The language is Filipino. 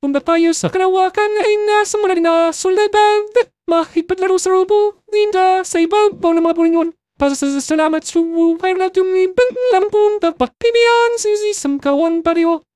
Punta tayo sa kalawakan ay nasa mula na sulabad. Mahipaglaro sa robo, linda sa ibabaw ng mga bulingon. Para sa salamat sa buhay na tumibang lampunta, pagpibiyan, sisisam kawan pariyo.